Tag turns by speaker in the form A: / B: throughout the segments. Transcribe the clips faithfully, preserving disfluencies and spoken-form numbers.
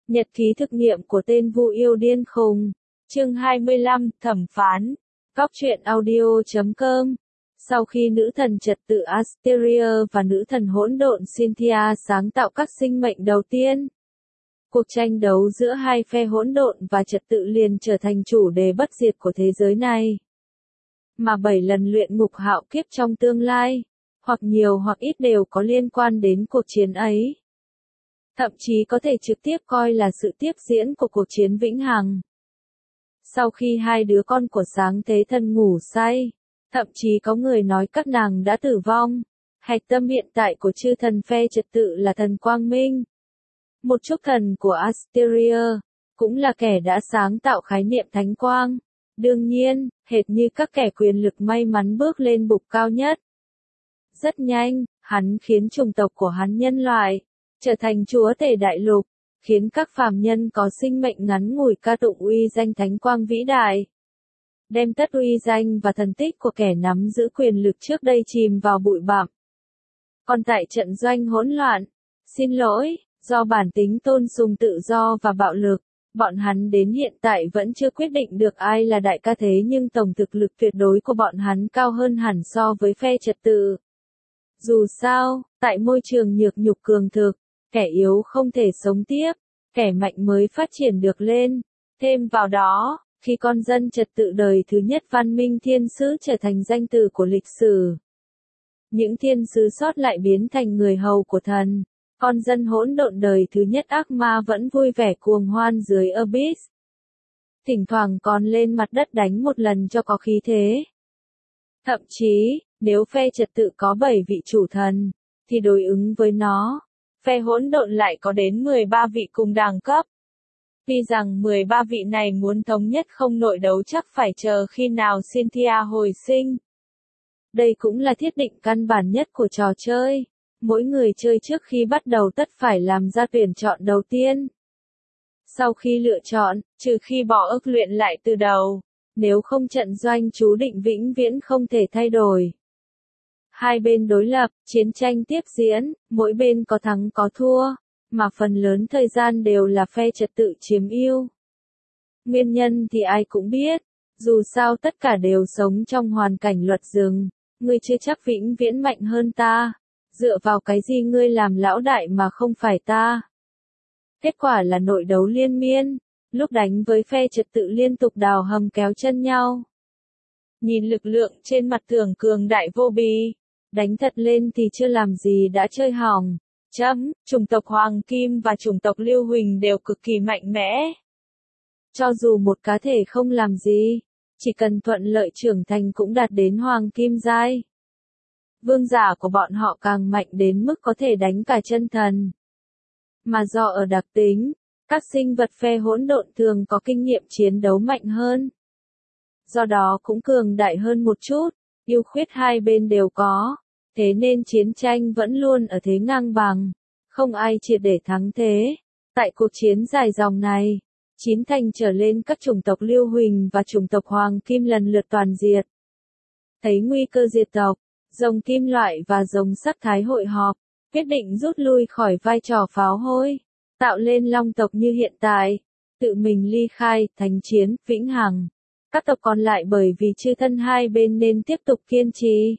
A: Nhật ký thực nghiệm của tên Vu yêu điên khùng. Chương hai mươi lăm, thẩm phán. Cóc truyện audio chấm com. Sau khi nữ thần trật tự Asteria và nữ thần hỗn độn Cynthia sáng tạo các sinh mệnh đầu tiên, cuộc tranh đấu giữa hai phe hỗn độn và trật tự liền trở thành chủ đề bất diệt của thế giới này. Mà bảy lần luyện ngục hạo kiếp trong tương lai, hoặc nhiều hoặc ít đều có liên quan đến cuộc chiến ấy. Thậm chí có thể trực tiếp coi là sự tiếp diễn của cuộc chiến vĩnh hằng. Sau khi hai đứa con của sáng thế thần ngủ say, thậm chí có người nói các nàng đã tử vong. Hạch tâm hiện tại của chư thần phe trật tự là thần Quang Minh, một chúc thần của Asteria, cũng là kẻ đã sáng tạo khái niệm thánh quang. Đương nhiên, hệt như các kẻ quyền lực may mắn bước lên bục cao nhất. Rất nhanh, hắn khiến chủng tộc của hắn nhân loại trở thành chúa tể đại lục, khiến các phàm nhân có sinh mệnh ngắn ngủi ca tụng uy danh thánh quang vĩ đại. Đem tất uy danh và thần tích của kẻ nắm giữ quyền lực trước đây chìm vào bụi bặm. Còn tại trận doanh hỗn loạn, xin lỗi, do bản tính tôn sùng tự do và bạo lực, bọn hắn đến hiện tại vẫn chưa quyết định được ai là đại ca thế, nhưng tổng thực lực tuyệt đối của bọn hắn cao hơn hẳn so với phe trật tự. Dù sao, tại môi trường nhược nhục cường thực, kẻ yếu không thể sống tiếp, kẻ mạnh mới phát triển được lên. Thêm vào đó, khi con dân trật tự đời thứ nhất văn minh thiên sứ trở thành danh từ của lịch sử, những thiên sứ sót lại biến thành người hầu của thần. Con dân hỗn độn đời thứ nhất ác ma vẫn vui vẻ cuồng hoan dưới Abyss. Thỉnh thoảng còn lên mặt đất đánh một lần cho có khí thế. Thậm chí, nếu phe trật tự có bảy vị chủ thần, thì đối ứng với nó, phe hỗn độn lại có đến mười ba vị cùng đẳng cấp. Tuy rằng mười ba vị này muốn thống nhất không nội đấu chắc phải chờ khi nào Cynthia hồi sinh. Đây cũng là thiết định căn bản nhất của trò chơi. Mỗi người chơi trước khi bắt đầu tất phải làm ra tuyển chọn đầu tiên. Sau khi lựa chọn, trừ khi bỏ ước luyện lại từ đầu, nếu không trận doanh chú định vĩnh viễn không thể thay đổi. Hai bên đối lập, chiến tranh tiếp diễn, mỗi bên có thắng có thua, mà phần lớn thời gian đều là phe trật tự chiếm ưu. Nguyên nhân thì ai cũng biết, dù sao tất cả đều sống trong hoàn cảnh luật rừng, ngươi chưa chắc vĩnh viễn mạnh hơn ta. Dựa vào cái gì ngươi làm lão đại mà không phải ta? Kết quả là nội đấu liên miên, lúc đánh với phe trật tự liên tục đào hầm kéo chân nhau. Nhìn lực lượng trên mặt tưởng cường đại vô bì, đánh thật lên thì chưa làm gì đã chơi hỏng. Chấm, chủng tộc Hoàng Kim và chủng tộc Lưu Huỳnh đều cực kỳ mạnh mẽ. Cho dù một cá thể không làm gì, chỉ cần thuận lợi trưởng thành cũng đạt đến Hoàng Kim giai. Vương giả của bọn họ càng mạnh đến mức có thể đánh cả chân thần. Mà do ở đặc tính, các sinh vật phe hỗn độn thường có kinh nghiệm chiến đấu mạnh hơn. Do đó cũng cường đại hơn một chút, ưu khuyết hai bên đều có, thế nên chiến tranh vẫn luôn ở thế ngang bằng, không ai triệt để thắng thế. Tại cuộc chiến dài dòng này, chín thành trở lên các chủng tộc Lưu Huỳnh và chủng tộc Hoàng Kim lần lượt toàn diệt. Thấy nguy cơ diệt tộc, rồng kim loại và rồng sắt thái hội họp, quyết định rút lui khỏi vai trò pháo hôi, tạo lên long tộc như hiện tại, tự mình ly khai, thành chiến, vĩnh hằng. Các tộc còn lại bởi vì chư thân hai bên nên tiếp tục kiên trì.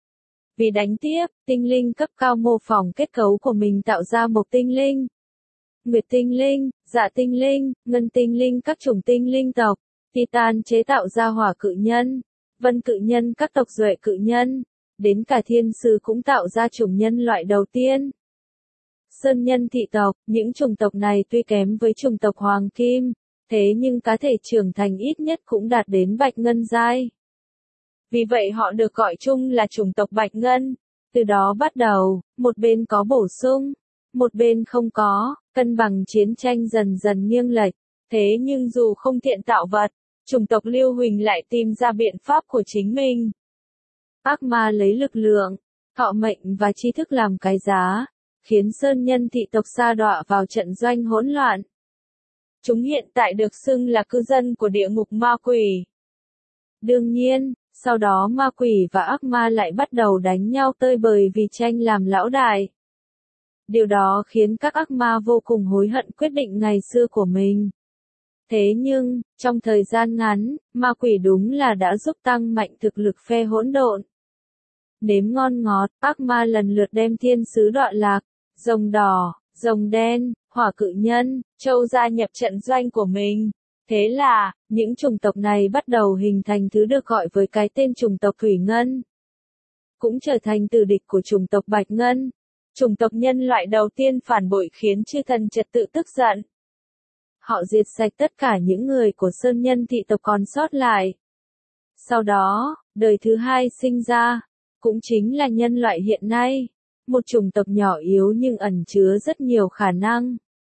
A: Vì đánh tiếp, tinh linh cấp cao mô phỏng kết cấu của mình tạo ra một tinh linh, nguyệt tinh linh, dạ tinh linh, ngân tinh linh các chủng tinh linh tộc, Titan chế tạo ra hỏa cự nhân, vân cự nhân các tộc duệ cự nhân. Đến cả thiên sứ cũng tạo ra chủng nhân loại đầu tiên. Sơn nhân thị tộc, những chủng tộc này tuy kém với chủng tộc Hoàng Kim, thế nhưng cá thể trưởng thành ít nhất cũng đạt đến Bạch Ngân giai. Vì vậy họ được gọi chung là chủng tộc Bạch Ngân. Từ đó bắt đầu, một bên có bổ sung, một bên không có, cân bằng chiến tranh dần dần nghiêng lệch. Thế nhưng dù không thiện tạo vật, chủng tộc Lưu Huỳnh lại tìm ra biện pháp của chính mình. Ác ma lấy lực lượng, thọ mệnh và tri thức làm cái giá, khiến sơn nhân thị tộc sa đọa vào trận doanh hỗn loạn. Chúng hiện tại được xưng là cư dân của địa ngục ma quỷ. Đương nhiên, sau đó ma quỷ và ác ma lại bắt đầu đánh nhau tơi bời vì tranh làm lão đại. Điều đó khiến các ác ma vô cùng hối hận quyết định ngày xưa của mình. Thế nhưng, trong thời gian ngắn, ma quỷ đúng là đã giúp tăng mạnh thực lực phe hỗn độn. Nếm ngon ngọt, ác ma lần lượt đem thiên sứ Đoạn Lạc, rồng đỏ, rồng đen, hỏa cự nhân, trâu gia nhập trận doanh của mình. Thế là, những chủng tộc này bắt đầu hình thành thứ được gọi với cái tên chủng tộc Thủy Ngân. Cũng trở thành tử địch của chủng tộc Bạch Ngân. Chủng tộc nhân loại đầu tiên phản bội khiến chư thần trật tự tức giận. Họ diệt sạch tất cả những người của Sơn Nhân thị tộc còn sót lại. Sau đó, đời thứ hai sinh ra, cũng chính là nhân loại hiện nay, một chủng tộc nhỏ yếu nhưng ẩn chứa rất nhiều khả năng.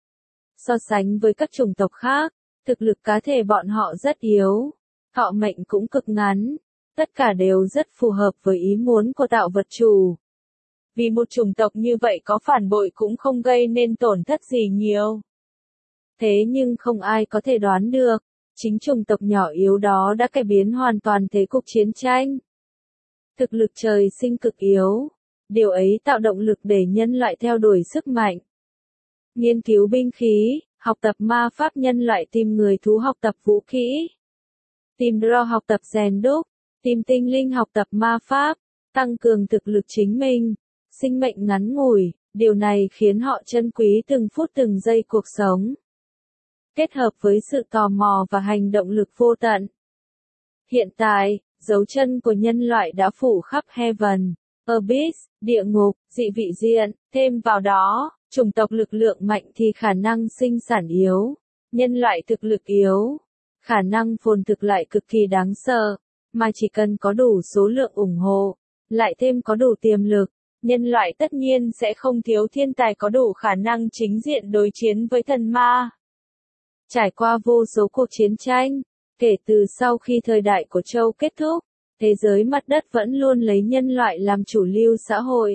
A: So sánh với các chủng tộc khác, thực lực cá thể bọn họ rất yếu, thọ mệnh cũng cực ngắn, tất cả đều rất phù hợp với ý muốn của tạo vật chủ. Vì một chủng tộc như vậy có phản bội cũng không gây nên tổn thất gì nhiều. Thế nhưng không ai có thể đoán được, chính chủng tộc nhỏ yếu đó đã cải biến hoàn toàn thế cục chiến tranh. Thực lực trời sinh cực yếu, điều ấy tạo động lực để nhân loại theo đuổi sức mạnh. Nghiên cứu binh khí, học tập ma pháp nhân loại tìm người thú học tập vũ khí. Tìm draw học tập rèn đúc, tìm tinh linh học tập ma pháp, tăng cường thực lực chính mình, sinh mệnh ngắn ngủi, điều này khiến họ trân quý từng phút từng giây cuộc sống. Kết hợp với sự tò mò và hành động lực vô tận. Hiện tại, dấu chân của nhân loại đã phủ khắp Heaven, Abyss, địa ngục, dị vị diện, thêm vào đó, chủng tộc lực lượng mạnh thì khả năng sinh sản yếu, nhân loại thực lực yếu, khả năng phồn thực lại cực kỳ đáng sợ, mà chỉ cần có đủ số lượng ủng hộ, lại thêm có đủ tiềm lực, nhân loại tất nhiên sẽ không thiếu thiên tài có đủ khả năng chính diện đối chiến với thần ma. Trải qua vô số cuộc chiến tranh, kể từ sau khi thời đại của Châu kết thúc, thế giới mặt đất vẫn luôn lấy nhân loại làm chủ lưu xã hội.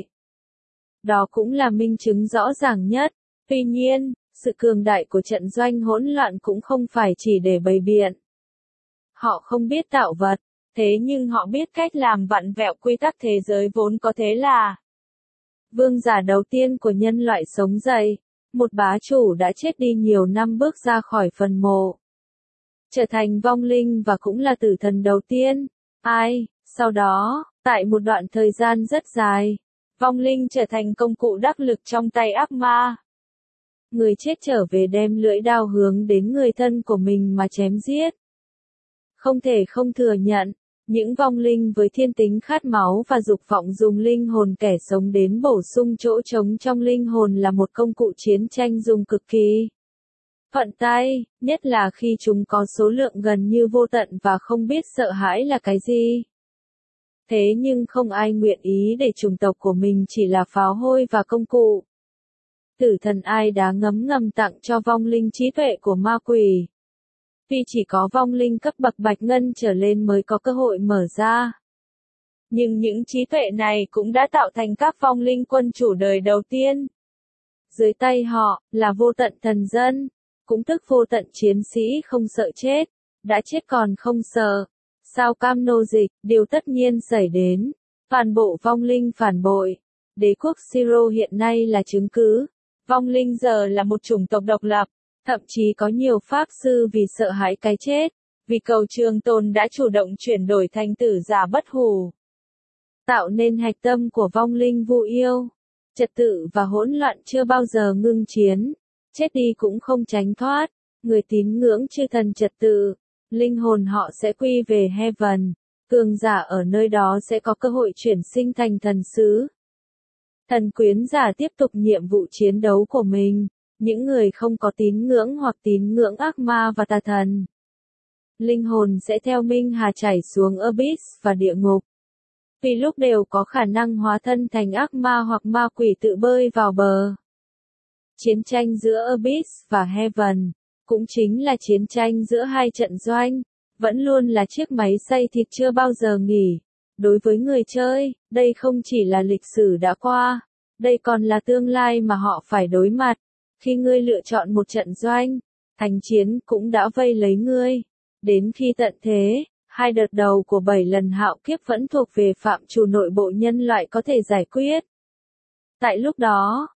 A: Đó cũng là minh chứng rõ ràng nhất. Tuy nhiên, sự cường đại của trận doanh hỗn loạn cũng không phải chỉ để bày biện. Họ không biết tạo vật, thế nhưng họ biết cách làm vặn vẹo quy tắc thế giới vốn có thế là. Vương giả đầu tiên của nhân loại sống dậy, một bá chủ đã chết đi nhiều năm bước ra khỏi phần mộ. Trở thành vong linh và cũng là tử thần đầu tiên. Ai, sau đó, tại một đoạn thời gian rất dài, vong linh trở thành công cụ đắc lực trong tay ác ma. Người chết trở về đem lưỡi đao hướng đến người thân của mình mà chém giết. Không thể không thừa nhận, những vong linh với thiên tính khát máu và dục vọng dùng linh hồn kẻ sống đến bổ sung chỗ trống trong linh hồn là một công cụ chiến tranh dùng cực kỳ thuận tay, nhất là khi chúng có số lượng gần như vô tận và không biết sợ hãi là cái gì. Thế nhưng không ai nguyện ý để chủng tộc của mình chỉ là pháo hôi và công cụ. Tử thần ai đã ngấm ngầm tặng cho vong linh trí tuệ của ma quỷ. Vì chỉ có vong linh cấp bậc bạch ngân trở lên mới có cơ hội mở ra. Nhưng những trí tuệ này cũng đã tạo thành các vong linh quân chủ đời đầu tiên. Dưới tay họ, là vô tận thần dân, cũng tức vô tận chiến sĩ không sợ chết, đã chết còn không sợ. Sao cam nô dịch, điều tất nhiên xảy đến. Phản bộ vong linh phản bội. Đế quốc Siro hiện nay là chứng cứ. Vong linh giờ là một chủng tộc độc lập. Thậm chí có nhiều pháp sư vì sợ hãi cái chết, vì cầu trường tồn đã chủ động chuyển đổi thành tử giả bất hủ. Tạo nên hạch tâm của vong linh vu yêu. Trật tự và hỗn loạn chưa bao giờ ngưng chiến. Chết đi cũng không tránh thoát. Người tín ngưỡng chư thần trật tự. Linh hồn họ sẽ quy về Heaven. Cường giả ở nơi đó sẽ có cơ hội chuyển sinh thành thần sứ. Thần quyến giả tiếp tục nhiệm vụ chiến đấu của mình. Những người không có tín ngưỡng hoặc tín ngưỡng ác ma và tà thần. Linh hồn sẽ theo Minh Hà chảy xuống Abyss và địa ngục. Vì lúc đều có khả năng hóa thân thành ác ma hoặc ma quỷ tự bơi vào bờ. Chiến tranh giữa Abyss và Heaven, cũng chính là chiến tranh giữa hai trận doanh, vẫn luôn là chiếc máy xay thịt chưa bao giờ nghỉ. Đối với người chơi, đây không chỉ là lịch sử đã qua, đây còn là tương lai mà họ phải đối mặt. Khi ngươi lựa chọn một trận doanh, thành chiến cũng đã vây lấy ngươi. Đến khi tận thế, hai đợt đầu của bảy lần hạo kiếp vẫn thuộc về phạm trù nội bộ nhân loại có thể giải quyết. Tại lúc đó,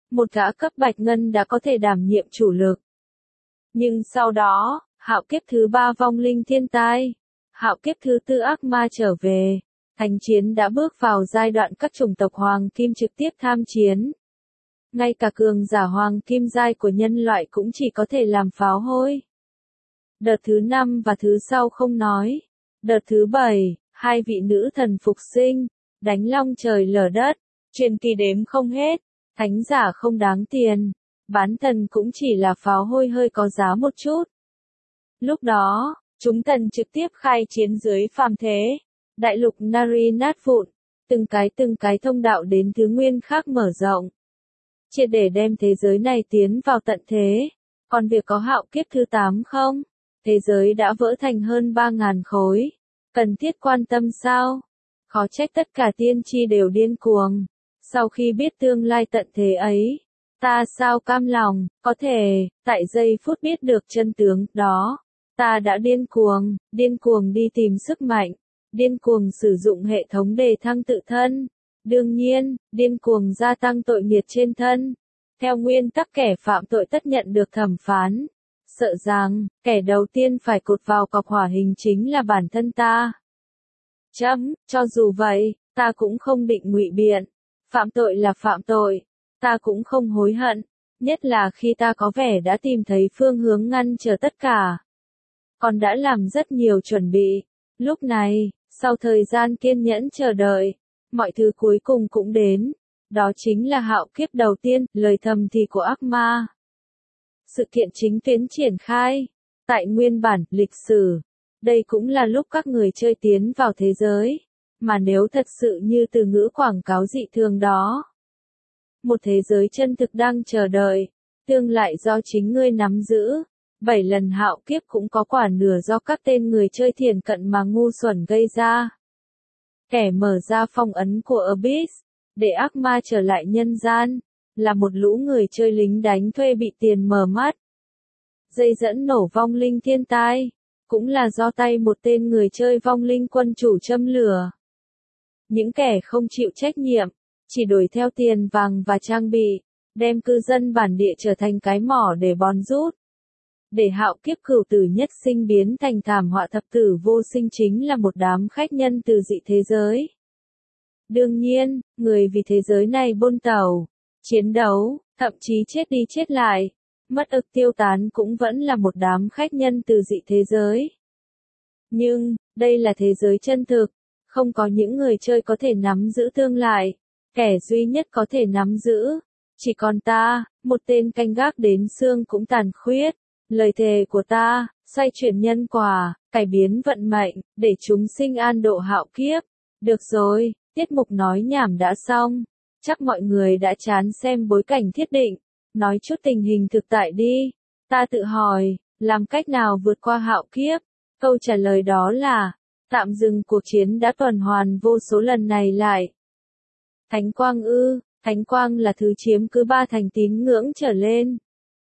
A: một gã cấp bạch ngân đã có thể đảm nhiệm chủ lực. Nhưng sau đó, hạo kiếp thứ ba vong linh thiên tai, hạo kiếp thứ tư ác ma trở về, thánh chiến đã bước vào giai đoạn các chủng tộc hoàng kim trực tiếp tham chiến. Ngay cả cường giả hoàng kim giai của nhân loại cũng chỉ có thể làm pháo hôi. Đợt thứ năm và thứ sau không nói. Đợt thứ bảy, hai vị nữ thần phục sinh, đánh long trời lở đất, truyền kỳ đếm không hết, thánh giả không đáng tiền, bán thần cũng chỉ là pháo hôi hơi có giá một chút. Lúc đó, chúng thần trực tiếp khai chiến dưới phàm thế, đại lục Nari nát vụn, từng cái từng cái thông đạo đến thứ nguyên khác mở rộng. Triệt để đem thế giới này tiến vào tận thế. Còn việc có hạo kiếp thứ tám không? Thế giới đã vỡ thành hơn ba ngàn khối. Cần thiết quan tâm sao? Khó trách tất cả tiên tri đều điên cuồng. Sau khi biết tương lai tận thế ấy, ta sao cam lòng, có thể, tại giây phút biết được chân tướng đó, ta đã điên cuồng, điên cuồng đi tìm sức mạnh, điên cuồng sử dụng hệ thống đề thăng tự thân. Đương nhiên, điên cuồng gia tăng tội nghiệt trên thân. Theo nguyên tắc kẻ phạm tội tất nhận được thẩm phán. Sợ rằng, kẻ đầu tiên phải cột vào cọc hỏa hình chính là bản thân ta. Chấm, cho dù vậy, ta cũng không định ngụy biện. Phạm tội là phạm tội. Ta cũng không hối hận. Nhất là khi ta có vẻ đã tìm thấy phương hướng ngăn trở tất cả. Còn đã làm rất nhiều chuẩn bị. Lúc này, sau thời gian kiên nhẫn chờ đợi, mọi thứ cuối cùng cũng đến. Đó chính là hạo kiếp đầu tiên, lời thầm thì của ác ma. Sự kiện chính tuyến triển khai. Tại nguyên bản, lịch sử. Đây cũng là lúc các người chơi tiến vào thế giới. Mà nếu thật sự như từ ngữ quảng cáo dị thường đó. Một thế giới chân thực đang chờ đợi. Tương lại do chính ngươi nắm giữ. Bảy lần hạo kiếp cũng có quả nửa do các tên người chơi thiền cận mà ngu xuẩn gây ra. Kẻ mở ra phong ấn của Abyss, để ác ma trở lại nhân gian, là một lũ người chơi lính đánh thuê bị tiền mờ mắt. Dây dẫn nổ vong linh thiên tai, cũng là do tay một tên người chơi vong linh quân chủ châm lửa. Những kẻ không chịu trách nhiệm, chỉ đuổi theo tiền vàng và trang bị, đem cư dân bản địa trở thành cái mỏ để bòn rút. Để hạo kiếp cửu tử nhất sinh biến thành thảm họa thập tử vô sinh chính là một đám khách nhân từ dị thế giới. Đương nhiên, người vì thế giới này bôn tàu, chiến đấu, thậm chí chết đi chết lại, mất ức tiêu tán cũng vẫn là một đám khách nhân từ dị thế giới. Nhưng, đây là thế giới chân thực, không có những người chơi có thể nắm giữ tương lai, kẻ duy nhất có thể nắm giữ, chỉ còn ta, một tên canh gác đến xương cũng tàn khuyết. Lời thề của ta, xoay chuyển nhân quả, cải biến vận mệnh, để chúng sinh an độ hạo kiếp. Được rồi, tiết mục nói nhảm đã xong. Chắc mọi người đã chán xem bối cảnh thiết định. Nói chút tình hình thực tại đi. Ta tự hỏi, làm cách nào vượt qua hạo kiếp? Câu trả lời đó là, tạm dừng cuộc chiến đã tuần hoàn vô số lần này lại. Thánh quang ư, thánh quang là thứ chiếm cứ ba thành tín ngưỡng trở lên.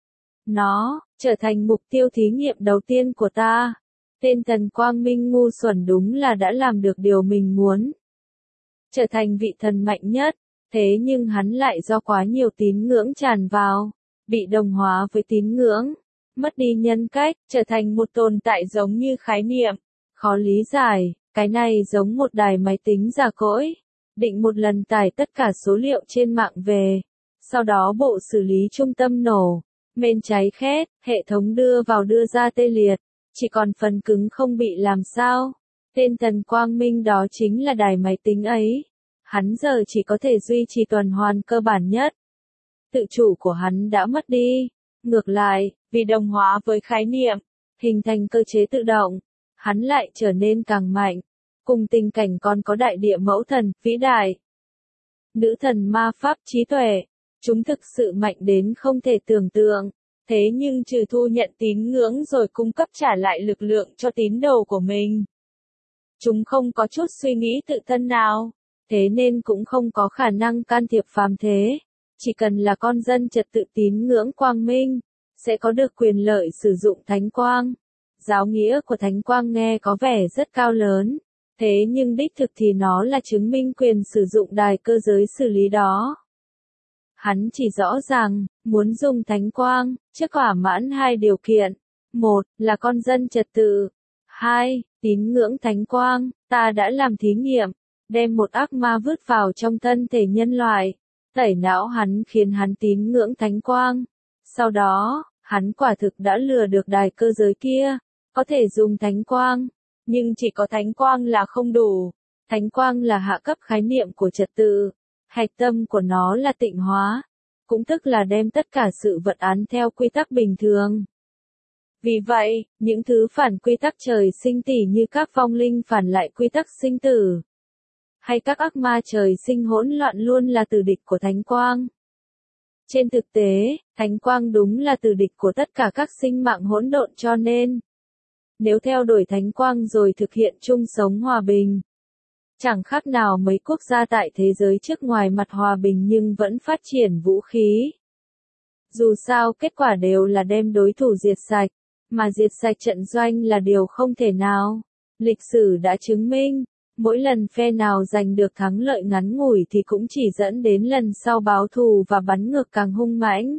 A: Nó, trở thành mục tiêu thí nghiệm đầu tiên của ta. Tên thần quang minh ngu xuẩn đúng là đã làm được điều mình muốn. Trở thành vị thần mạnh nhất, thế nhưng hắn lại do quá nhiều tín ngưỡng tràn vào, bị đồng hóa với tín ngưỡng, mất đi nhân cách, trở thành một tồn tại giống như khái niệm. Khó lý giải, cái này giống một đài máy tính già cỗi, định một lần tải tất cả số liệu trên mạng về, sau đó bộ xử lý trung tâm nổ. Mền cháy khét, hệ thống đưa vào đưa ra tê liệt, chỉ còn phần cứng không bị làm sao. Tên thần quang minh đó chính là đài máy tính ấy. Hắn giờ chỉ có thể duy trì tuần hoàn cơ bản nhất. Tự chủ của hắn đã mất đi. Ngược lại, vì đồng hóa với khái niệm, hình thành cơ chế tự động, hắn lại trở nên càng mạnh. Cùng tình cảnh còn có đại địa mẫu thần, vĩ đại. Nữ thần ma pháp trí tuệ. Chúng thực sự mạnh đến không thể tưởng tượng. Thế nhưng trừ thu nhận tín ngưỡng rồi cung cấp trả lại lực lượng cho tín đồ của mình. Chúng không có chút suy nghĩ tự thân nào. Thế nên cũng không có khả năng can thiệp phàm thế. Chỉ cần là con dân trật tự tín ngưỡng quang minh, sẽ có được quyền lợi sử dụng thánh quang. Giáo nghĩa của thánh quang nghe có vẻ rất cao lớn. Thế nhưng đích thực thì nó là chứng minh quyền sử dụng đài cơ giới xử lý đó. Hắn chỉ rõ ràng, muốn dùng thánh quang, trước thỏa mãn hai điều kiện. Một, là con dân trật tự. Hai, tín ngưỡng thánh quang. Ta đã làm thí nghiệm, đem một ác ma vứt vào trong thân thể nhân loại, tẩy não hắn khiến hắn tín ngưỡng thánh quang. Sau đó, hắn quả thực đã lừa được đài cơ giới kia, có thể dùng thánh quang, nhưng chỉ có thánh quang là không đủ. Thánh quang là hạ cấp khái niệm của trật tự, hạch tâm của nó là tịnh hóa, cũng tức là đem tất cả sự vật án theo quy tắc bình thường. Vì vậy, những thứ phản quy tắc trời sinh tỉ như các vong linh phản lại quy tắc sinh tử, hay các ác ma trời sinh hỗn loạn luôn là tử địch của thánh quang. Trên thực tế, thánh quang đúng là tử địch của tất cả các sinh mạng hỗn độn, cho nên, nếu theo đuổi thánh quang rồi thực hiện chung sống hòa bình, chẳng khác nào mấy quốc gia tại thế giới trước ngoài mặt hòa bình nhưng vẫn phát triển vũ khí. Dù sao kết quả đều là đem đối thủ diệt sạch, mà diệt sạch trận doanh là điều không thể nào. Lịch sử đã chứng minh, mỗi lần phe nào giành được thắng lợi ngắn ngủi thì cũng chỉ dẫn đến lần sau báo thù và bắn ngược càng hung mãnh.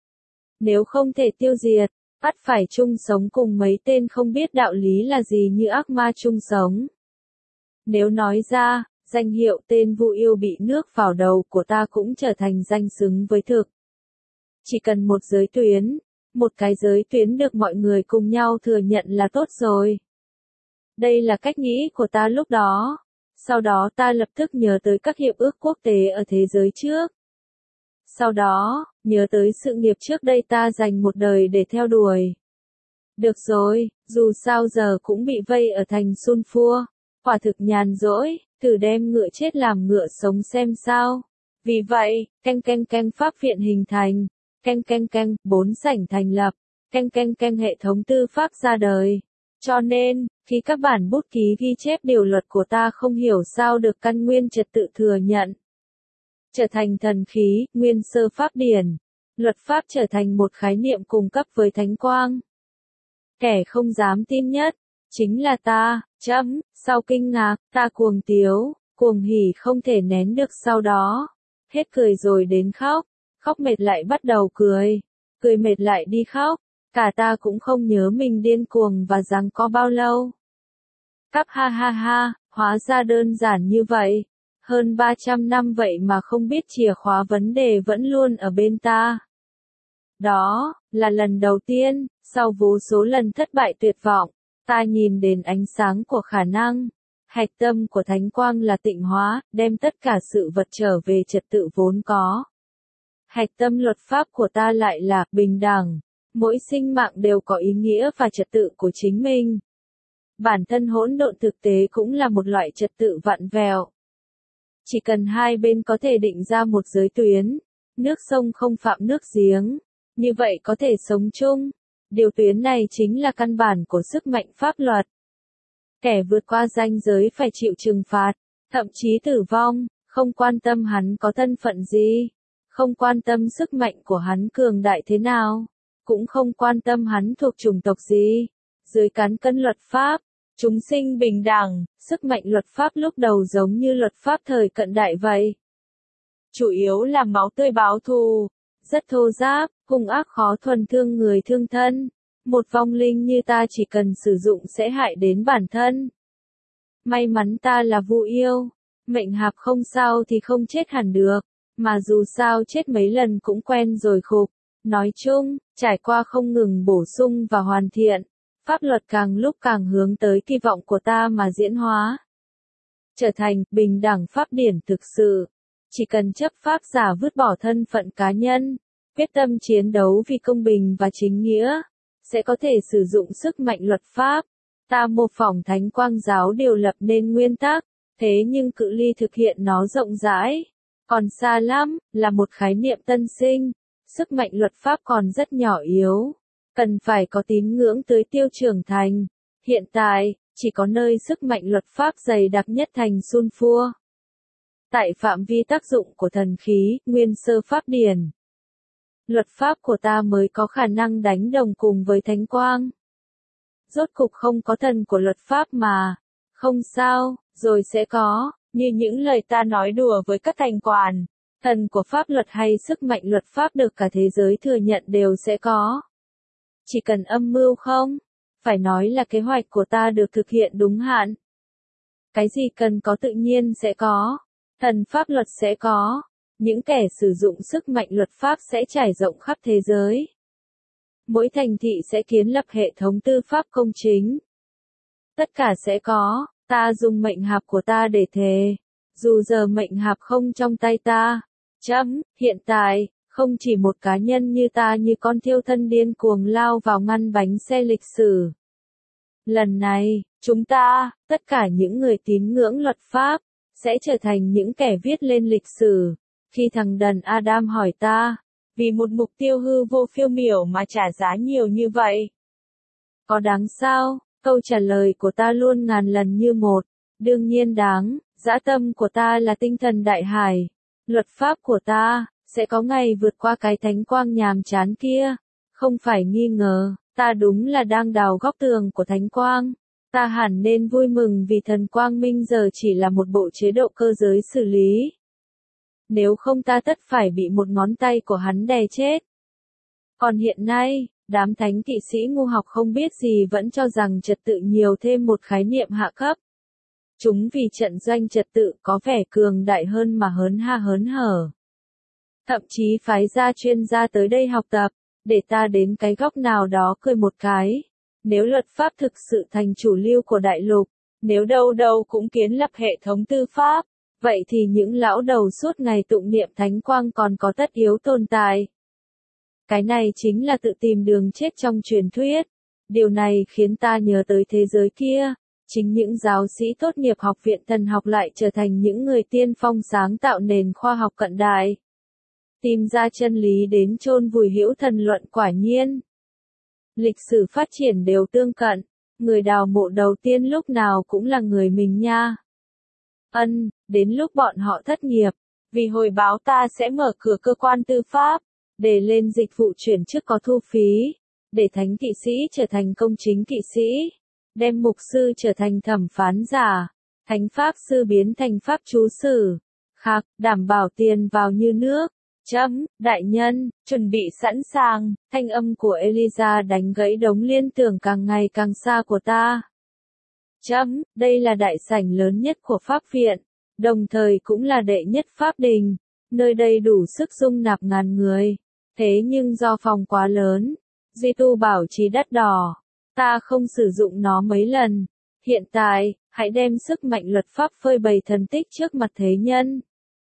A: Nếu không thể tiêu diệt, ắt phải chung sống cùng mấy tên không biết đạo lý là gì như ác ma chung sống. Nếu nói ra, danh hiệu tên Vu Yêu bị nước vào đầu của ta cũng trở thành danh xứng với thực. Chỉ cần một giới tuyến, một cái giới tuyến được mọi người cùng nhau thừa nhận là tốt rồi. Đây là cách nghĩ của ta lúc đó. Sau đó ta lập tức nhớ tới các hiệp ước quốc tế ở thế giới trước. Sau đó, nhớ tới sự nghiệp trước đây ta dành một đời để theo đuổi. Được rồi, dù sao giờ cũng bị vây ở thành Sun Phua. Quả thực nhàn rỗi, thử đem ngựa chết làm ngựa sống xem sao. Vì vậy, canh canh canh pháp viện hình thành, canh canh canh, bốn sảnh thành lập, canh canh canh hệ thống tư pháp ra đời. Cho nên, khi các bản bút ký ghi chép điều luật của ta không hiểu sao được căn nguyên trật tự thừa nhận, trở thành thần khí, nguyên sơ pháp điển, luật pháp trở thành một khái niệm cùng cấp với thánh quang. Kẻ không dám tin nhất, chính là ta, chấm, sau kinh ngạc, ta cuồng tiếu, cuồng hỉ không thể nén được sau đó. Hết cười rồi đến khóc, khóc mệt lại bắt đầu cười, cười mệt lại đi khóc, cả ta cũng không nhớ mình điên cuồng và giằng co bao lâu. Cắp ha ha ha, hóa ra đơn giản như vậy. Hơn ba trăm năm vậy mà không biết chìa khóa vấn đề vẫn luôn ở bên ta. Đó, là lần đầu tiên, sau vô số lần thất bại tuyệt vọng, ta nhìn đến ánh sáng của khả năng. Hạch tâm của thánh quang là tịnh hóa, đem tất cả sự vật trở về trật tự vốn có. Hạch tâm luật pháp của ta lại là bình đẳng. Mỗi sinh mạng đều có ý nghĩa và trật tự của chính mình. Bản thân hỗn độn thực tế cũng là một loại trật tự vặn vẹo. Chỉ cần hai bên có thể định ra một giới tuyến, nước sông không phạm nước giếng, như vậy có thể sống chung. Điều tuyến này chính là căn bản của sức mạnh pháp luật. Kẻ vượt qua ranh giới phải chịu trừng phạt, thậm chí tử vong, không quan tâm hắn có thân phận gì, không quan tâm sức mạnh của hắn cường đại thế nào, cũng không quan tâm hắn thuộc chủng tộc gì. Dưới cán cân luật pháp, chúng sinh bình đẳng, sức mạnh luật pháp lúc đầu giống như luật pháp thời cận đại vậy. Chủ yếu là máu tươi báo thù, rất thô ráp, hung ác khó thuần thương người thương thân. Một vong linh như ta chỉ cần sử dụng sẽ hại đến bản thân. May mắn ta là Vu Yêu, mệnh hạp không sao thì không chết hẳn được, mà dù sao chết mấy lần cũng quen rồi khục. Nói chung, trải qua không ngừng bổ sung và hoàn thiện, pháp luật càng lúc càng hướng tới kỳ vọng của ta mà diễn hóa. Trở thành bình đẳng pháp điển thực sự. Chỉ cần chấp pháp giả vứt bỏ thân phận cá nhân, quyết tâm chiến đấu vì công bình và chính nghĩa, sẽ có thể sử dụng sức mạnh luật pháp. Ta mô phỏng thánh quang giáo điều lập nên nguyên tắc, thế nhưng cự ly thực hiện nó rộng rãi, còn xa lắm, là một khái niệm tân sinh. Sức mạnh luật pháp còn rất nhỏ yếu, cần phải có tín ngưỡng tưới tiêu trưởng thành. Hiện tại, chỉ có nơi sức mạnh luật pháp dày đặc nhất thành Sun Phua. Tại phạm vi tác dụng của thần khí, nguyên sơ pháp điển, luật pháp của ta mới có khả năng đánh đồng cùng với thánh quang. Rốt cục không có thần của luật pháp mà. Không sao, rồi sẽ có, như những lời ta nói đùa với các thành quản. Thần của pháp luật hay sức mạnh luật pháp được cả thế giới thừa nhận đều sẽ có. Chỉ cần âm mưu không? Phải nói là kế hoạch của ta được thực hiện đúng hạn. Cái gì cần có tự nhiên sẽ có. Thần pháp luật sẽ có. Những kẻ sử dụng sức mạnh luật pháp sẽ trải rộng khắp thế giới. Mỗi thành thị sẽ kiến lập hệ thống tư pháp công chính. Tất cả sẽ có. Ta dùng mệnh hạp của ta để thề. Dù giờ mệnh hạp không trong tay ta. Chấm, hiện tại, không chỉ một cá nhân như ta như con thiêu thân điên cuồng lao vào ngăn bánh xe lịch sử. Lần này, chúng ta, tất cả những người tín ngưỡng luật pháp, sẽ trở thành những kẻ viết lên lịch sử. Khi thằng đần Adam hỏi ta, vì một mục tiêu hư vô phiêu miểu mà trả giá nhiều như vậy. Có đáng sao? Câu trả lời của ta luôn ngàn lần như một. Đương nhiên đáng, dã tâm của ta là tinh thần đại hải. Luật pháp của ta, sẽ có ngày vượt qua cái thánh quang nhàm chán kia. Không phải nghi ngờ, ta đúng là đang đào góc tường của thánh quang. Ta hẳn nên vui mừng vì thần quang minh giờ chỉ là một bộ chế độ cơ giới xử lý. Nếu không ta tất phải bị một ngón tay của hắn đè chết. Còn hiện nay, đám thánh kỵ sĩ ngu học không biết gì vẫn cho rằng trật tự nhiều thêm một khái niệm hạ cấp. Chúng vì trận doanh trật tự có vẻ cường đại hơn mà hớn ha hớn hở. Thậm chí phái ra chuyên gia tới đây học tập, để ta đến cái góc nào đó cười một cái. Nếu luật pháp thực sự thành chủ lưu của đại lục, nếu đâu đâu cũng kiến lập hệ thống tư pháp, vậy thì những lão đầu suốt ngày tụng niệm thánh quang còn có tất yếu tồn tại. Cái này chính là tự tìm đường chết trong truyền thuyết. Điều này khiến ta nhớ tới thế giới kia. Chính những giáo sĩ tốt nghiệp học viện thần học lại trở thành những người tiên phong sáng tạo nền khoa học cận đại. Tìm ra chân lý đến chôn vùi hữu thần luận quả nhiên. Lịch sử phát triển đều tương cận. Người đào mộ đầu tiên lúc nào cũng là người mình nha. Ân, đến lúc bọn họ thất nghiệp. Vì hồi báo ta sẽ mở cửa cơ quan tư pháp. Để lên dịch vụ chuyển chức có thu phí. Để thánh kỵ sĩ trở thành công chính kỵ sĩ. Đem mục sư trở thành thẩm phán giả. Thánh pháp sư biến thành pháp chú sử. Khắc, đảm bảo tiền vào như nước. Chấm, đại nhân, chuẩn bị sẵn sàng. Thanh âm của Eliza đánh gãy đống liên tưởng càng ngày càng xa của ta. Chấm, đây là đại sảnh lớn nhất của pháp viện. Đồng thời cũng là đệ nhất pháp đình. Nơi đây đủ sức dung nạp ngàn người. Thế nhưng do phòng quá lớn, duy tu bảo trì đắt đỏ, ta không sử dụng nó mấy lần. Hiện tại, hãy đem sức mạnh luật pháp phơi bày thần tích trước mặt thế nhân.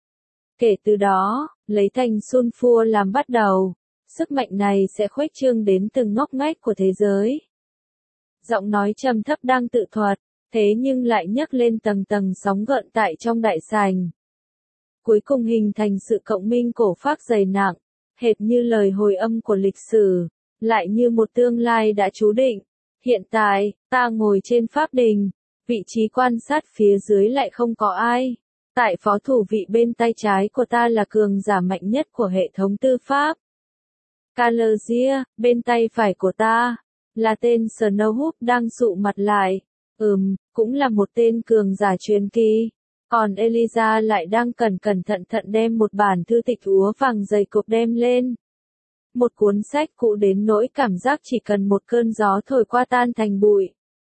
A: Kể từ đó, lấy thành Sunfur làm bắt đầu, sức mạnh này sẽ khuếch trương đến từng ngóc ngách của thế giới. Giọng nói trầm thấp đang tự thuật, thế nhưng lại nhấc lên tầng tầng sóng gợn tại trong đại sảnh. Cuối cùng hình thành sự cộng minh cổ phác dày nặng, hệt như lời hồi âm của lịch sử, lại như một tương lai đã chú định. Hiện tại, ta ngồi trên pháp đình, vị trí quan sát phía dưới lại không có ai. Tại phó thủ vị bên tay trái của ta là cường giả mạnh nhất của hệ thống tư pháp. Kalergia, bên tay phải của ta, là tên Snowhoop đang sụ mặt lại. Ừm, cũng là một tên cường giả truyền kỳ. Còn Eliza lại đang cẩn cẩn thận thận đem một bản thư tịch úa vàng dày cộp đem lên. Một cuốn sách cũ đến nỗi cảm giác chỉ cần một cơn gió thổi qua tan thành bụi.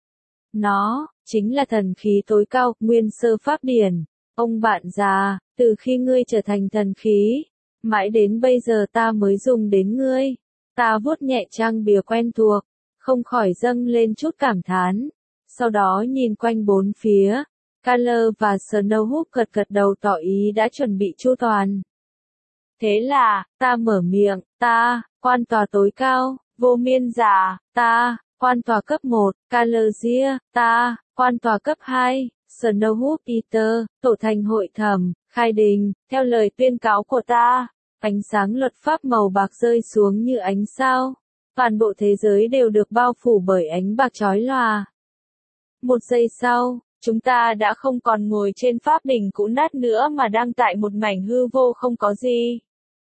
A: Nó, chính là thần khí tối cao, nguyên sơ pháp điển. Ông bạn già, từ khi ngươi trở thành thần khí, mãi đến bây giờ ta mới dùng đến ngươi. Ta vuốt nhẹ trang bìa quen thuộc, không khỏi dâng lên chút cảm thán. Sau đó nhìn quanh bốn phía, Kaler và Snowhoop gật gật đầu tỏ ý đã chuẩn bị chu toàn. Thế là, ta mở miệng, ta, quan tòa tối cao, vô miên giả, ta, quan tòa cấp một, Kalergia, ta, quan tòa cấp hai, Snowhoop Peter, tổ thành hội thẩm, khai đình, theo lời tuyên cáo của ta, ánh sáng luật pháp màu bạc rơi xuống như ánh sao. Toàn bộ thế giới đều được bao phủ bởi ánh bạc chói lòa. Một giây sau, chúng ta đã không còn ngồi trên pháp đỉnh cũ nát nữa mà đang tại một mảnh hư vô không có gì.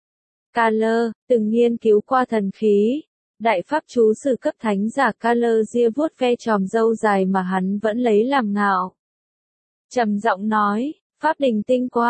A: Kaler, từng nghiên cứu qua thần khí. Đại pháp chú sử cấp thánh giả Kalergia vuốt ve chòm râu dài mà hắn vẫn lấy làm ngạo. Trầm giọng nói, pháp đình tinh quang,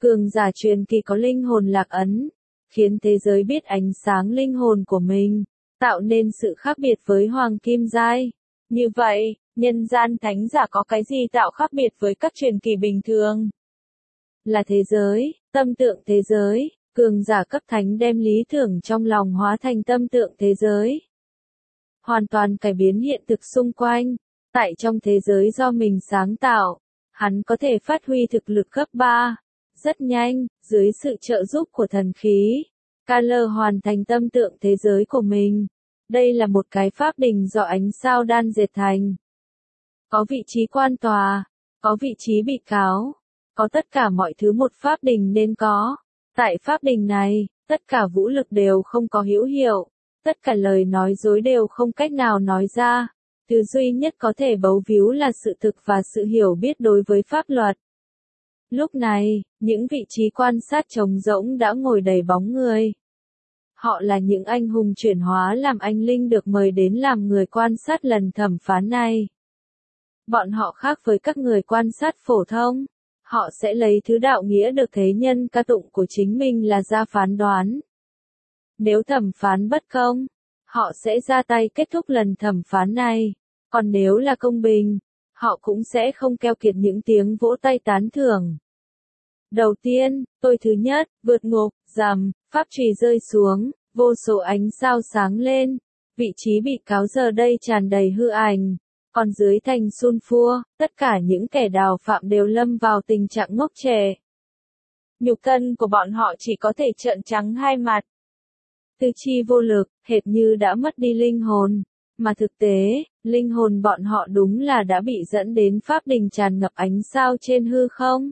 A: Cường giả truyền kỳ có linh hồn lạc ấn, khiến thế giới biết ánh sáng linh hồn của mình, tạo nên sự khác biệt với hoàng kim giai. Như vậy, nhân gian thánh giả có cái gì tạo khác biệt với các truyền kỳ bình thường? Là thế giới, tâm tượng thế giới, cường giả cấp thánh đem lý tưởng trong lòng hóa thành tâm tượng thế giới. Hoàn toàn cải biến hiện thực xung quanh, tại trong thế giới do mình sáng tạo, hắn có thể phát huy thực lực cấp ba. Rất nhanh, dưới sự trợ giúp của thần khí, Kaler hoàn thành tâm tượng thế giới của mình. Đây là một cái pháp đình do ánh sao đan dệt thành. Có vị trí quan tòa, có vị trí bị cáo, có tất cả mọi thứ một pháp đình nên có. Tại pháp đình này, tất cả vũ lực đều không có hữu hiệu, tất cả lời nói dối đều không cách nào nói ra. Thứ duy nhất có thể bấu víu là sự thực và sự hiểu biết đối với pháp luật. Lúc này, những vị trí quan sát trống rỗng đã ngồi đầy bóng người. Họ là những anh hùng chuyển hóa làm anh linh được mời đến làm người quan sát lần thẩm phán này. Bọn họ khác với các người quan sát phổ thông. Họ sẽ lấy thứ đạo nghĩa được thế nhân ca tụng của chính mình là ra phán đoán. Nếu thẩm phán bất công, họ sẽ ra tay kết thúc lần thẩm phán này. Còn nếu là công bình, họ cũng sẽ không keo kiệt những tiếng vỗ tay tán thưởng. Đầu tiên, tôi thứ nhất, vượt ngục, rầm, pháp chùy rơi xuống, vô số ánh sao sáng lên. Vị trí bị cáo giờ đây tràn đầy hư ảnh. Còn dưới thành Sulfur, tất cả những kẻ đào phạm đều lâm vào tình trạng ngốc trệ. Nhục thân của bọn họ chỉ có thể trợn trắng hai mặt. Tư chi vô lực, hệt như đã mất đi linh hồn. Mà thực tế, linh hồn bọn họ đúng là đã bị dẫn đến pháp đình tràn ngập ánh sao trên hư không.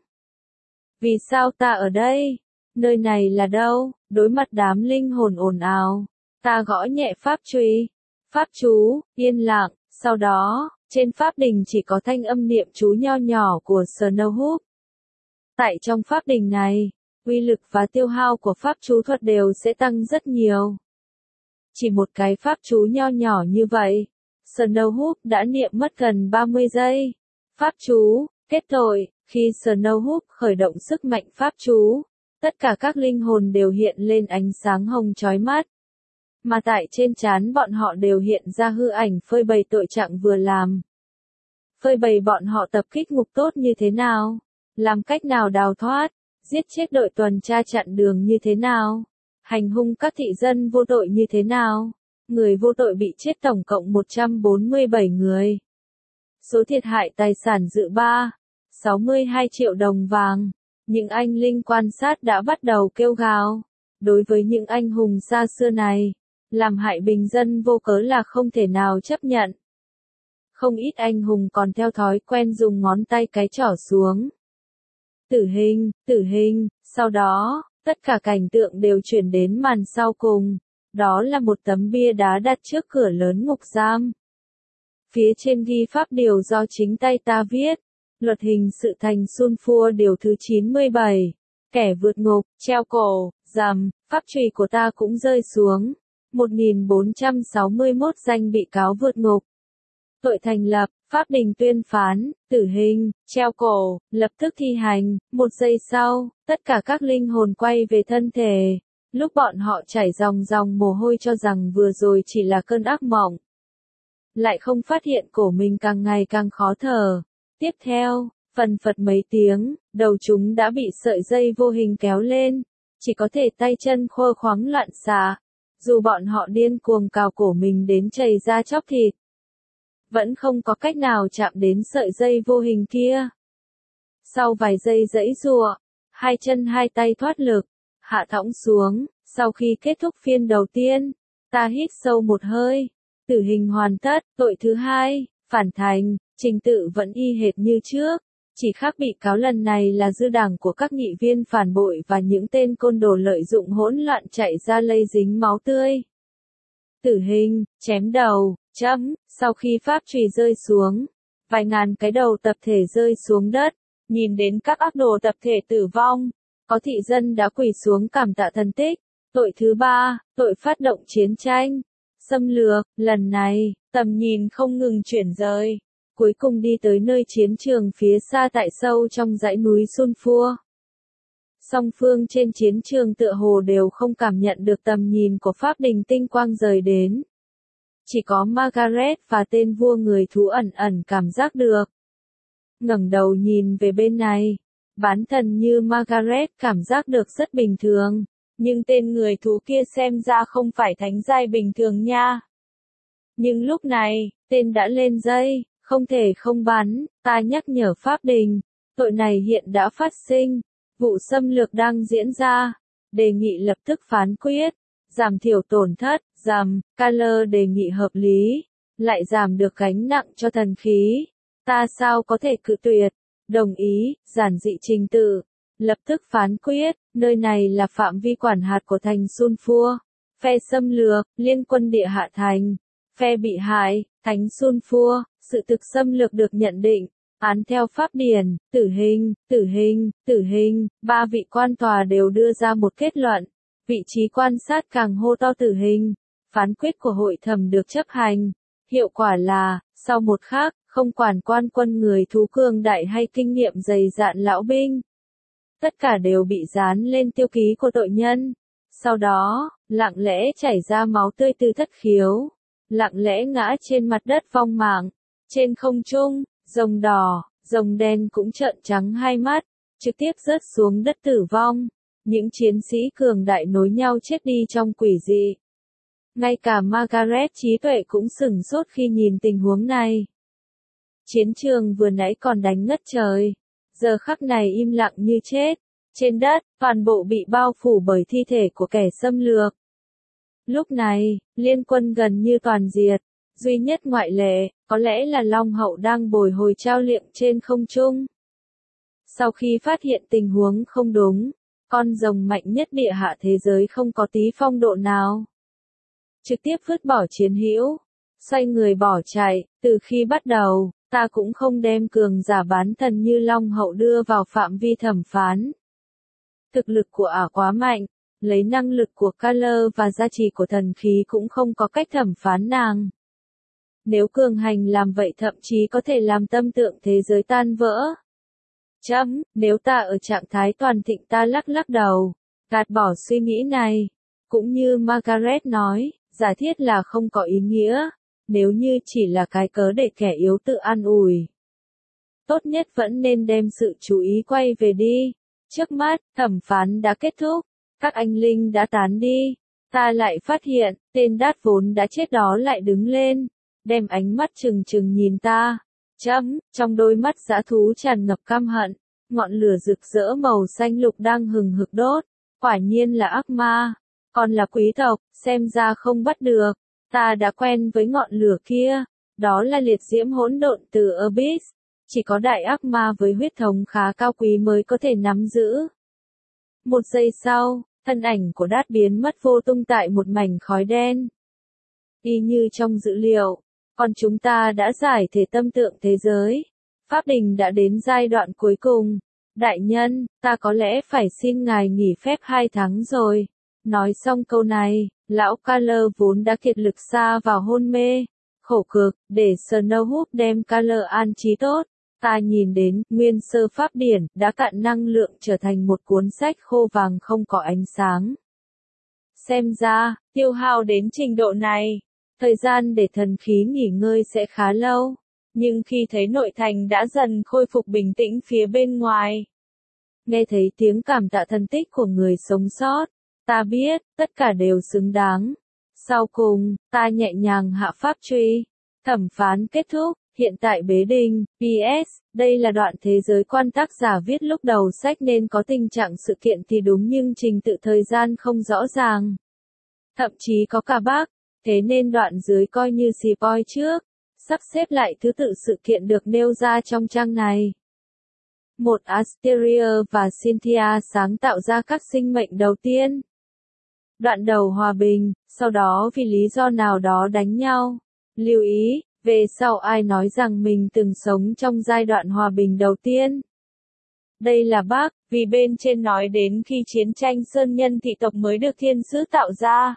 A: Vì sao ta ở đây? Nơi này là đâu? Đối mặt đám linh hồn ồn ào, ta gõ nhẹ pháp chùy. Pháp chú, yên lặng, sau đó, trên pháp đình chỉ có thanh âm niệm chú nho nhỏ của Snowhook. Tại trong pháp đình này, uy lực và tiêu hao của pháp chú thuật đều sẽ tăng rất nhiều. Chỉ một cái pháp chú nho nhỏ như vậy, Snowhook đã niệm mất gần ba mươi giây. Pháp chú, kết tội, khi Snowhook khởi động sức mạnh pháp chú, tất cả các linh hồn đều hiện lên ánh sáng hồng chói mắt. Mà tại trên trán bọn họ đều hiện ra hư ảnh phơi bày tội trạng vừa làm. Phơi bày bọn họ tập kích ngục tốt như thế nào? Làm cách nào đào thoát? Giết chết đội tuần tra chặn đường như thế nào? Hành hung các thị dân vô tội như thế nào? Người vô tội bị chết tổng cộng một trăm bốn mươi bảy người. Số thiệt hại tài sản dự ba, sáu mươi hai triệu đồng vàng. Những anh linh quan sát đã bắt đầu kêu gào. Đối với những anh hùng xa xưa này, làm hại bình dân vô cớ là không thể nào chấp nhận. Không ít anh hùng còn theo thói quen dùng ngón tay cái trỏ xuống. Tử hình, tử hình, sau đó, tất cả cảnh tượng đều chuyển đến màn sau cùng. Đó là một tấm bia đá đặt trước cửa lớn ngục giam. Phía trên ghi pháp điều do chính tay ta viết. Luật hình sự thành Sulfur điều thứ chín mươi bảy. Kẻ vượt ngục, treo cổ, rầm, pháp chùy của ta cũng rơi xuống. một nghìn bốn trăm sáu mươi mốt danh bị cáo vượt ngục. Tội thành lập, pháp đình tuyên phán, tử hình, treo cổ, lập tức thi hành. Một giây sau, tất cả các linh hồn quay về thân thể. Lúc bọn họ chảy dòng dòng mồ hôi cho rằng vừa rồi chỉ là cơn ác mộng. Lại không phát hiện cổ mình càng ngày càng khó thở. Tiếp theo, phần phật mấy tiếng, đầu chúng đã bị sợi dây vô hình kéo lên. Chỉ có thể tay chân khô khoắng loạn xạ. Dù bọn họ điên cuồng cào cổ mình đến chảy ra chóc thịt, vẫn không có cách nào chạm đến sợi dây vô hình kia. Sau vài giây giãy giụa, hai chân hai tay thoát lực, hạ thõng xuống. Sau khi kết thúc phiên đầu tiên, ta hít sâu một hơi. Tử hình hoàn tất. Tội thứ hai, phản thành, trình tự vẫn y hệt như trước. Chỉ khác bị cáo lần này là dư đảng của các nghị viên phản bội và những tên côn đồ lợi dụng hỗn loạn chạy ra lây dính máu tươi. Tử hình, chém đầu, chấm. Sau khi pháp chùy rơi xuống, vài ngàn cái đầu tập thể rơi xuống đất. Nhìn đến các ác đồ tập thể tử vong, có thị dân đã quỳ xuống cảm tạ thần tích. Tội thứ ba, tội phát động chiến tranh, xâm lược. Lần này, tầm nhìn không ngừng chuyển rời. Cuối cùng đi tới nơi chiến trường phía xa tại sâu trong dãy núi Sulfur. Song phương trên chiến trường tựa hồ đều không cảm nhận được tầm nhìn của pháp đình tinh quang rời đến. Chỉ có Margaret và tên vua người thú ẩn ẩn cảm giác được. Ngẩng đầu nhìn về bên này, bán thần như Margaret cảm giác được rất bình thường, nhưng tên người thú kia xem ra không phải thánh giai bình thường nha. Nhưng lúc này, tên đã lên dây, không thể không bắn, ta nhắc nhở pháp đình, tội này hiện đã phát sinh, vụ xâm lược đang diễn ra, đề nghị lập tức phán quyết, giảm thiểu tổn thất, giảm, Carler đề nghị hợp lý, lại giảm được gánh nặng cho thần khí. Ta sao có thể cự tuyệt, đồng ý, giản dị trình tự, lập tức phán quyết, nơi này là phạm vi quản hạt của thành Sulfur, phe xâm lược, liên quân địa hạ thành, phe bị hại, thánh Sulfur, sự thực xâm lược được nhận định, án theo pháp điển, tử hình, tử hình, tử hình, ba vị quan tòa đều đưa ra một kết luận, vị trí quan sát càng hô to tử hình, phán quyết của hội thẩm được chấp hành, hiệu quả là, sau một khắc, không quản quan quân người thú cường đại hay kinh nghiệm dày dạn lão binh. Tất cả đều bị dán lên tiêu ký của tội nhân. Sau đó, lặng lẽ chảy ra máu tươi từ thất khiếu. Lặng lẽ ngã trên mặt đất vong mạng. Trên không trung, rồng đỏ, rồng đen cũng trợn trắng hai mắt, trực tiếp rớt xuống đất tử vong. Những chiến sĩ cường đại nối nhau chết đi trong quỷ dị. Ngay cả Margaret trí tuệ cũng sửng sốt khi nhìn tình huống này. Chiến trường vừa nãy còn đánh ngất trời, giờ khắc này im lặng như chết. Trên đất, toàn bộ bị bao phủ bởi thi thể của kẻ xâm lược. Lúc này, liên quân gần như toàn diệt, duy nhất ngoại lệ, có lẽ là Long Hậu đang bồi hồi trao liệm trên không trung. Sau khi phát hiện tình huống không đúng, con rồng mạnh nhất địa hạ thế giới không có tí phong độ nào. Trực tiếp vứt bỏ chiến hữu, xoay người bỏ chạy, từ khi bắt đầu, ta cũng không đem cường giả bán thần như Long Hậu đưa vào phạm vi thẩm phán. Thực lực của ả quá mạnh, lấy năng lực của Carler và gia trì của thần khí cũng không có cách thẩm phán nàng. Nếu cường hành làm vậy thậm chí có thể làm tâm tượng thế giới tan vỡ. Chấm, nếu ta ở trạng thái toàn thịnh ta lắc lắc đầu, gạt bỏ suy nghĩ này. Cũng như Margaret nói, giả thiết là không có ý nghĩa, nếu như chỉ là cái cớ để kẻ yếu tự an ủi. Tốt nhất vẫn nên đem sự chú ý quay về đi. Trước mắt, thẩm phán đã kết thúc, các anh linh đã tán đi. Ta lại phát hiện, tên đát vốn đã chết đó lại đứng lên, đem ánh mắt trừng trừng nhìn ta. Chấm, trong đôi mắt dã thú tràn ngập căm hận, ngọn lửa rực rỡ màu xanh lục đang hừng hực đốt. Quả nhiên là ác ma, còn là quý tộc, xem ra không bắt được. Ta đã quen với ngọn lửa kia, đó là liệt diễm hỗn độn từ Abyss. Chỉ có đại ác ma với huyết thống khá cao quý mới có thể nắm giữ. Một giây sau, thân ảnh của đát biến mất vô tung tại một mảnh khói đen. Y như trong dữ liệu, còn chúng ta đã giải thể tâm tượng thế giới. Pháp đình đã đến giai đoạn cuối cùng. Đại nhân, ta có lẽ phải xin ngài nghỉ phép hai tháng rồi. Nói xong câu này, lão Carler vốn đã kiệt lực sa vào hôn mê. Khổ cực, để Snowhoop đem Carler an trí tốt. Ta nhìn đến, nguyên sơ pháp điển, đã cạn năng lượng trở thành một cuốn sách khô vàng không có ánh sáng. Xem ra, tiêu hao đến trình độ này, thời gian để thần khí nghỉ ngơi sẽ khá lâu. Nhưng khi thấy nội thành đã dần khôi phục bình tĩnh phía bên ngoài, nghe thấy tiếng cảm tạ thần tích của người sống sót, ta biết, tất cả đều xứng đáng. Sau cùng, ta nhẹ nhàng hạ pháp truy. Thẩm phán kết thúc, hiện tại bế đinh. pê ét, đây là đoạn thế giới quan tác giả viết lúc đầu sách nên có tình trạng sự kiện thì đúng nhưng trình tự thời gian không rõ ràng. Thậm chí có cả bug, thế nên đoạn dưới coi như spoil trước. Sắp xếp lại thứ tự sự kiện được nêu ra trong trang này. Một Asteria và Cynthia sáng tạo ra các sinh mệnh đầu tiên. Đoạn đầu hòa bình, sau đó vì lý do nào đó đánh nhau. Lưu ý, về sau ai nói rằng mình từng sống trong giai đoạn hòa bình đầu tiên. Đây là bug, vì bên trên nói đến khi chiến tranh sơn nhân thị tộc mới được thiên sứ tạo ra.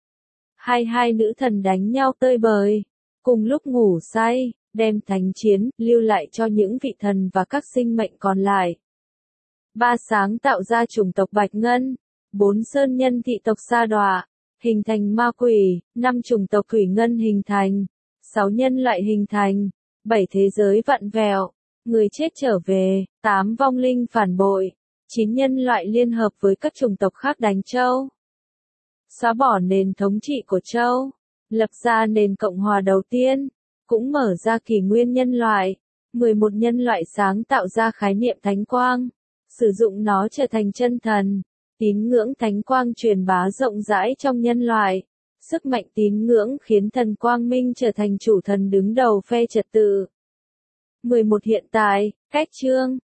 A: Hai hai nữ thần đánh nhau tơi bời, cùng lúc ngủ say, đem thánh chiến, lưu lại cho những vị thần và các sinh mệnh còn lại. ba sáng tạo ra chủng tộc Bạch Ngân, bốn sơn nhân thị tộc Sa Đọa, hình thành ma quỷ, năm chủng tộc Thủy Ngân hình thành, sáu nhân loại hình thành, bảy thế giới vặn vẹo, người chết trở về, tám vong linh phản bội, chín nhân loại liên hợp với các chủng tộc khác đánh Châu. Xóa bỏ nền thống trị của Châu, lập ra nền Cộng hòa đầu tiên, cũng mở ra kỷ nguyên nhân loại. mười một nhân loại sáng tạo ra khái niệm thánh quang, sử dụng nó trở thành chân thần, tín ngưỡng thánh quang truyền bá rộng rãi trong nhân loại. Sức mạnh tín ngưỡng khiến thần quang minh trở thành chủ thần đứng đầu phe trật tự. mười một Hiện tại, cách chương